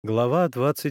Глава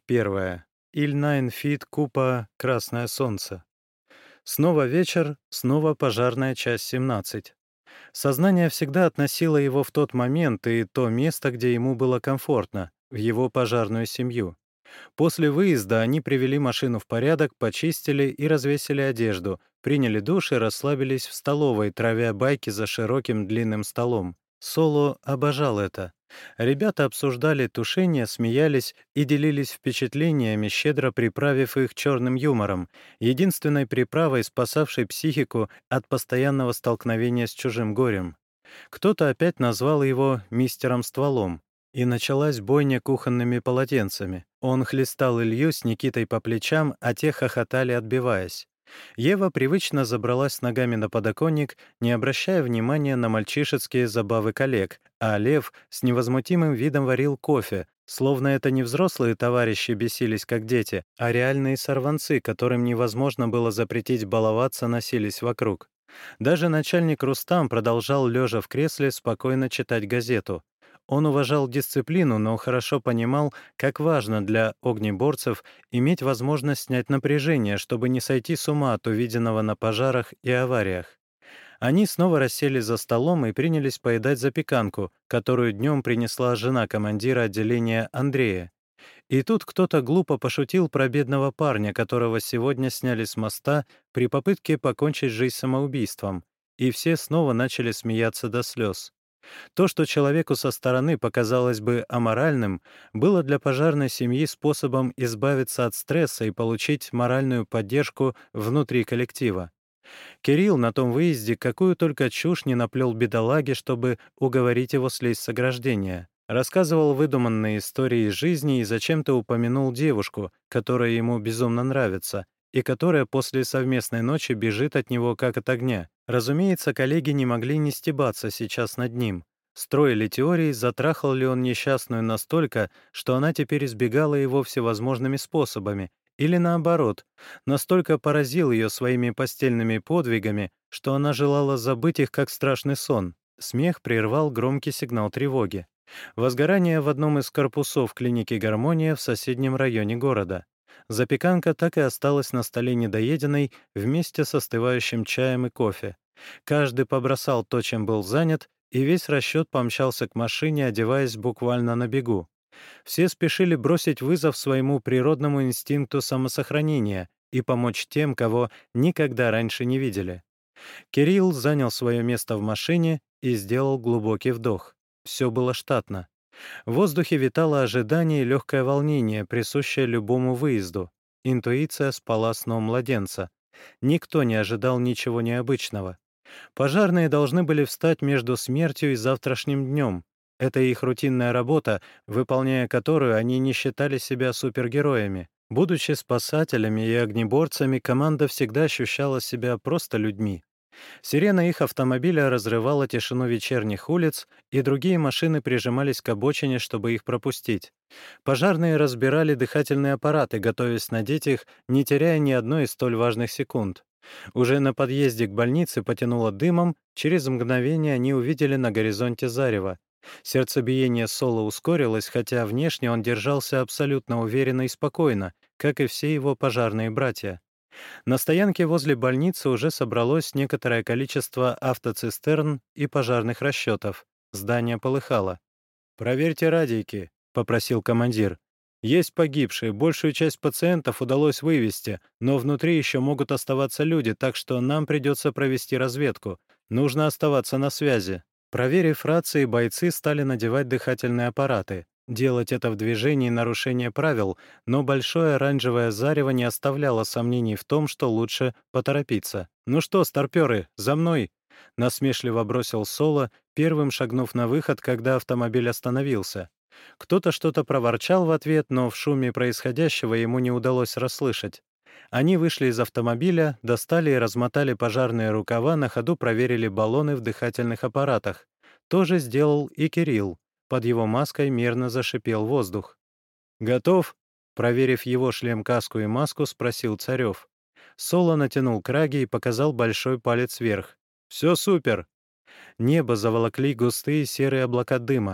21. Ильнайн-Фит Купа «Красное солнце». Снова вечер, снова пожарная часть 17. Сознание всегда относило его в тот момент и то место, где ему было комфортно, в его пожарную семью. После выезда они привели машину в порядок, почистили и развесили одежду, приняли душ и расслабились в столовой, травя байки за широким длинным столом. Соло обожал это. Ребята обсуждали тушение, смеялись и делились впечатлениями, щедро приправив их черным юмором, единственной приправой, спасавшей психику от постоянного столкновения с чужим горем. Кто-то опять назвал его «мистером стволом», и началась бойня кухонными полотенцами. Он хлестал Илью с Никитой по плечам, а те хохотали, отбиваясь. Ева привычно забралась ногами на подоконник, не обращая внимания на мальчишеские забавы коллег, а Лев с невозмутимым видом варил кофе, словно это не взрослые товарищи бесились как дети, а реальные сорванцы, которым невозможно было запретить баловаться, носились вокруг. Даже начальник Рустам продолжал, лежа в кресле, спокойно читать газету. Он уважал дисциплину, но хорошо понимал, как важно для огнеборцев иметь возможность снять напряжение, чтобы не сойти с ума от увиденного на пожарах и авариях. Они снова рассели за столом и принялись поедать запеканку, которую днем принесла жена командира отделения Андрея. И тут кто-то глупо пошутил про бедного парня, которого сегодня сняли с моста при попытке покончить жизнь самоубийством, и все снова начали смеяться до слез. То, что человеку со стороны показалось бы аморальным, было для пожарной семьи способом избавиться от стресса и получить моральную поддержку внутри коллектива. Кирилл на том выезде какую только чушь не наплел бедолаге, чтобы уговорить его слезть с ограждения. Рассказывал выдуманные истории из жизни и зачем-то упомянул девушку, которая ему безумно нравится, и которая после совместной ночи бежит от него как от огня. Разумеется, коллеги не могли не стебаться сейчас над ним. Строили теории, затрахал ли он несчастную настолько, что она теперь избегала его всевозможными способами, или наоборот, настолько поразил ее своими постельными подвигами, что она желала забыть их как страшный сон. Смех прервал громкий сигнал тревоги. Возгорание в одном из корпусов клиники «Гармония» в соседнем районе города. Запеканка так и осталась на столе недоеденной вместе с остывающим чаем и кофе. Каждый побросал то, чем был занят, и весь расчет помчался к машине, одеваясь буквально на бегу. Все спешили бросить вызов своему природному инстинкту самосохранения и помочь тем, кого никогда раньше не видели. Кирилл занял свое место в машине и сделал глубокий вдох. Все было штатно. В воздухе витало ожидание и легкое волнение, присущее любому выезду. Интуиция спала сном младенца. Никто не ожидал ничего необычного. Пожарные должны были встать между смертью и завтрашним днем. Это их рутинная работа, выполняя которую они не считали себя супергероями. Будучи спасателями и огнеборцами, команда всегда ощущала себя просто людьми. Сирена их автомобиля разрывала тишину вечерних улиц, и другие машины прижимались к обочине, чтобы их пропустить. Пожарные разбирали дыхательные аппараты, готовясь надеть их, не теряя ни одной из столь важных секунд. Уже на подъезде к больнице потянуло дымом, через мгновение они увидели на горизонте зарево. Сердцебиение Соло ускорилось, хотя внешне он держался абсолютно уверенно и спокойно, как и все его пожарные братья. На стоянке возле больницы уже собралось некоторое количество автоцистерн и пожарных расчетов. Здание полыхало. «Проверьте радийки», — попросил командир. «Есть погибшие, большую часть пациентов удалось вывести, но внутри еще могут оставаться люди, так что нам придется провести разведку. Нужно оставаться на связи». Проверив рации, бойцы стали надевать дыхательные аппараты. Делать это в движении — нарушение правил, но большое оранжевое зарево не оставляло сомнений в том, что лучше поторопиться. «Ну что, старпёры, за мной!» — насмешливо бросил Соло, первым шагнув на выход, когда автомобиль остановился. Кто-то что-то проворчал в ответ, но в шуме происходящего ему не удалось расслышать. Они вышли из автомобиля, достали и размотали пожарные рукава, на ходу проверили баллоны в дыхательных аппаратах. То же сделал и Кирилл. Под его маской мерно зашипел воздух. «Готов?» Проверив его шлем-каску и маску, спросил Царев. Соло натянул краги и показал большой палец вверх. «Все супер!» Небо заволокли густые серые облака дыма.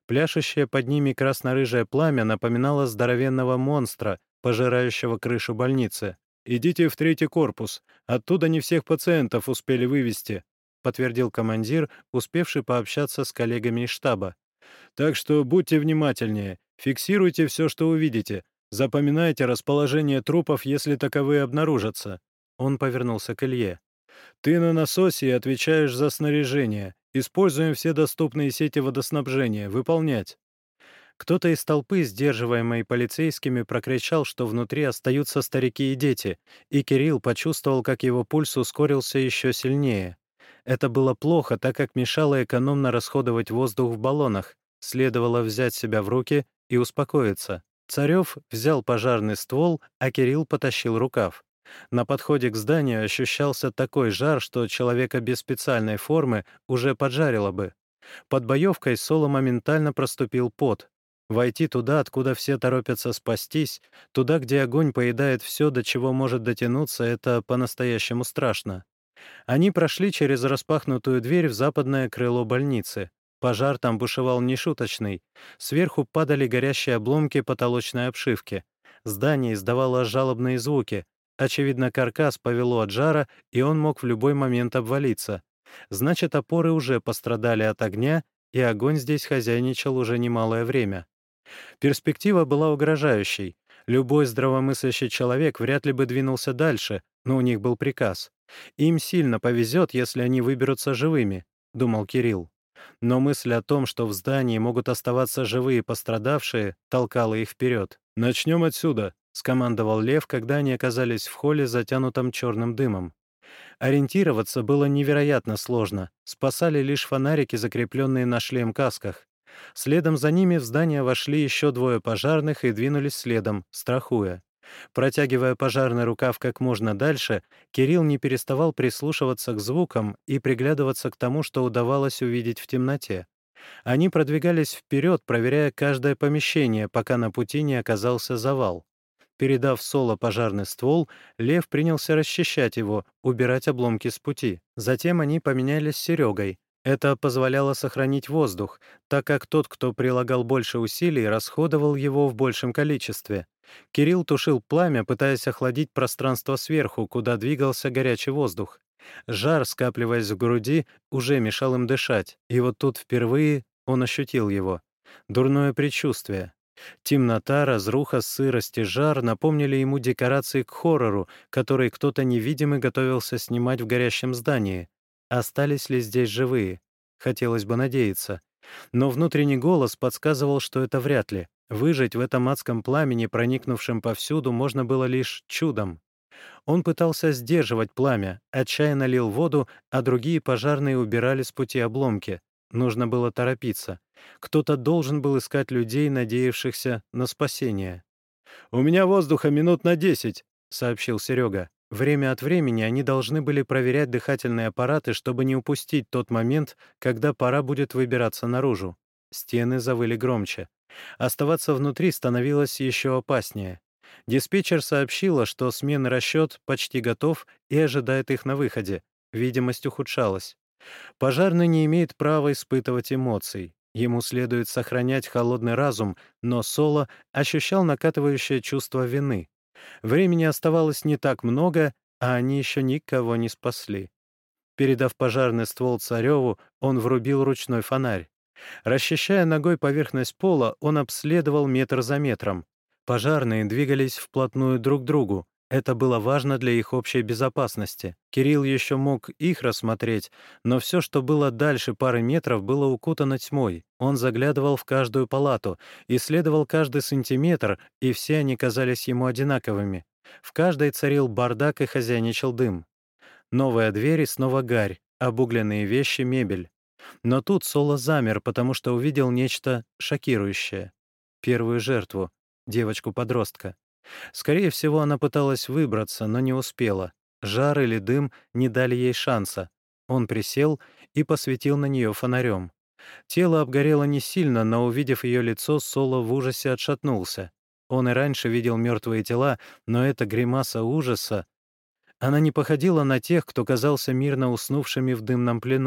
Пляшущее под ними красно-рыжее пламя напоминало здоровенного монстра, пожирающего крышу больницы. «Идите в третий корпус. Оттуда не всех пациентов успели вывести», — подтвердил командир, успевший пообщаться с коллегами из штаба. «Так что будьте внимательнее, фиксируйте все, что увидите. Запоминайте расположение трупов, если таковые обнаружатся». Он повернулся к Илье. «Ты на насосе и отвечаешь за снаряжение. Используем все доступные сети водоснабжения. Выполнять». Кто-то из толпы, сдерживаемой полицейскими, прокричал, что внутри остаются старики и дети, и Кирилл почувствовал, как его пульс ускорился еще сильнее. Это было плохо, так как мешало экономно расходовать воздух в баллонах. Следовало взять себя в руки и успокоиться. Царев взял пожарный ствол, а Кирилл потащил рукав. На подходе к зданию ощущался такой жар, что человека без специальной формы уже поджарило бы. Под боевкой Соло моментально проступил пот. Войти туда, откуда все торопятся спастись, туда, где огонь поедает все, до чего может дотянуться, это по-настоящему страшно. Они прошли через распахнутую дверь в западное крыло больницы. Пожар там бушевал нешуточный. Сверху падали горящие обломки потолочной обшивки. Здание издавало жалобные звуки. Очевидно, каркас повело от жара, и он мог в любой момент обвалиться. Значит, опоры уже пострадали от огня, и огонь здесь хозяйничал уже немалое время. Перспектива была угрожающей. Любой здравомыслящий человек вряд ли бы двинулся дальше, но у них был приказ. «Им сильно повезет, если они выберутся живыми», — думал Кирилл. Но мысль о том, что в здании могут оставаться живые пострадавшие, толкала их вперед. «Начнем отсюда», — скомандовал Лев, когда они оказались в холле, затянутом черным дымом. Ориентироваться было невероятно сложно. Спасали лишь фонарики, закрепленные на шлем-касках. Следом за ними в здание вошли еще двое пожарных и двинулись следом, страхуя. Протягивая пожарный рукав как можно дальше, Кирилл не переставал прислушиваться к звукам и приглядываться к тому, что удавалось увидеть в темноте. Они продвигались вперед, проверяя каждое помещение, пока на пути не оказался завал. Передав Соло пожарный ствол, Лев принялся расчищать его, убирать обломки с пути. Затем они поменялись с Серегой. Это позволяло сохранить воздух, так как тот, кто прилагал больше усилий, расходовал его в большем количестве. Кирилл тушил пламя, пытаясь охладить пространство сверху, куда двигался горячий воздух. Жар, скапливаясь в груди, уже мешал им дышать, и вот тут впервые он ощутил его. Дурное предчувствие. Темнота, разруха, сырость и жар напомнили ему декорации к хоррору, который кто-то невидимый готовился снимать в горящем здании. Остались ли здесь живые? Хотелось бы надеяться. Но внутренний голос подсказывал, что это вряд ли. Выжить в этом адском пламени, проникнувшем повсюду, можно было лишь чудом. Он пытался сдерживать пламя, отчаянно лил воду, а другие пожарные убирали с пути обломки. Нужно было торопиться. Кто-то должен был искать людей, надеявшихся на спасение. «У меня воздуха минут на 10», — сообщил Серега. Время от времени они должны были проверять дыхательные аппараты, чтобы не упустить тот момент, когда пора будет выбираться наружу. Стены завыли громче. Оставаться внутри становилось еще опаснее. Диспетчер сообщила, что сменный расчет почти готов и ожидает их на выходе. Видимость ухудшалась. Пожарный не имеет права испытывать эмоций. Ему следует сохранять холодный разум, но Соло ощущал накатывающее чувство вины. Времени оставалось не так много, а они еще никого не спасли. Передав пожарный ствол Цареву, он врубил ручной фонарь. Расчищая ногой поверхность пола, он обследовал метр за метром. Пожарные двигались вплотную друг к другу. Это было важно для их общей безопасности. Кирилл еще мог их рассмотреть, но все, что было дальше пары метров, было укутано тьмой. Он заглядывал в каждую палату, исследовал каждый сантиметр, и все они казались ему одинаковыми. В каждой царил бардак и хозяйничал дым. Новая дверь и снова гарь, обугленные вещи, мебель. Но тут Соло замер, потому что увидел нечто шокирующее. Первую жертву — девочку-подростка. Скорее всего, она пыталась выбраться, но не успела. Жар или дым не дали ей шанса. Он присел и посветил на нее фонарем. Тело обгорело не сильно, но, увидев ее лицо, Соло в ужасе отшатнулся. Он и раньше видел мертвые тела, но эта гримаса ужаса... Она не походила на тех, кто казался мирно уснувшими в дымном плену.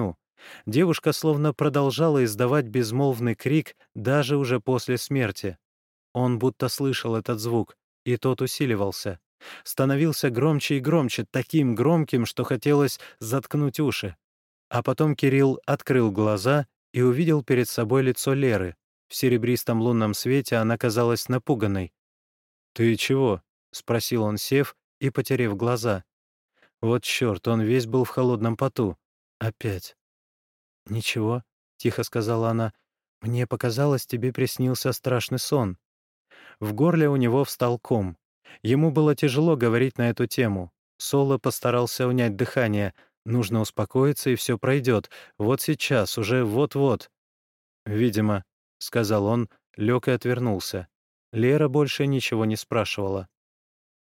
Девушка словно продолжала издавать безмолвный крик даже уже после смерти. Он будто слышал этот звук, и тот усиливался. Становился громче и громче, таким громким, что хотелось заткнуть уши. А потом Кирилл открыл глаза и увидел перед собой лицо Леры. В серебристом лунном свете она казалась напуганной. «Ты чего?» — спросил он, сев и потеряв глаза. Вот чёрт, он весь был в холодном поту. Опять. «Ничего», — тихо сказала она, — «мне показалось, тебе приснился страшный сон». В горле у него встал ком. Ему было тяжело говорить на эту тему. Соло постарался унять дыхание. Нужно успокоиться, и все пройдет. Вот сейчас, уже вот-вот. «Видимо», — сказал он, лег и отвернулся. Лера больше ничего не спрашивала.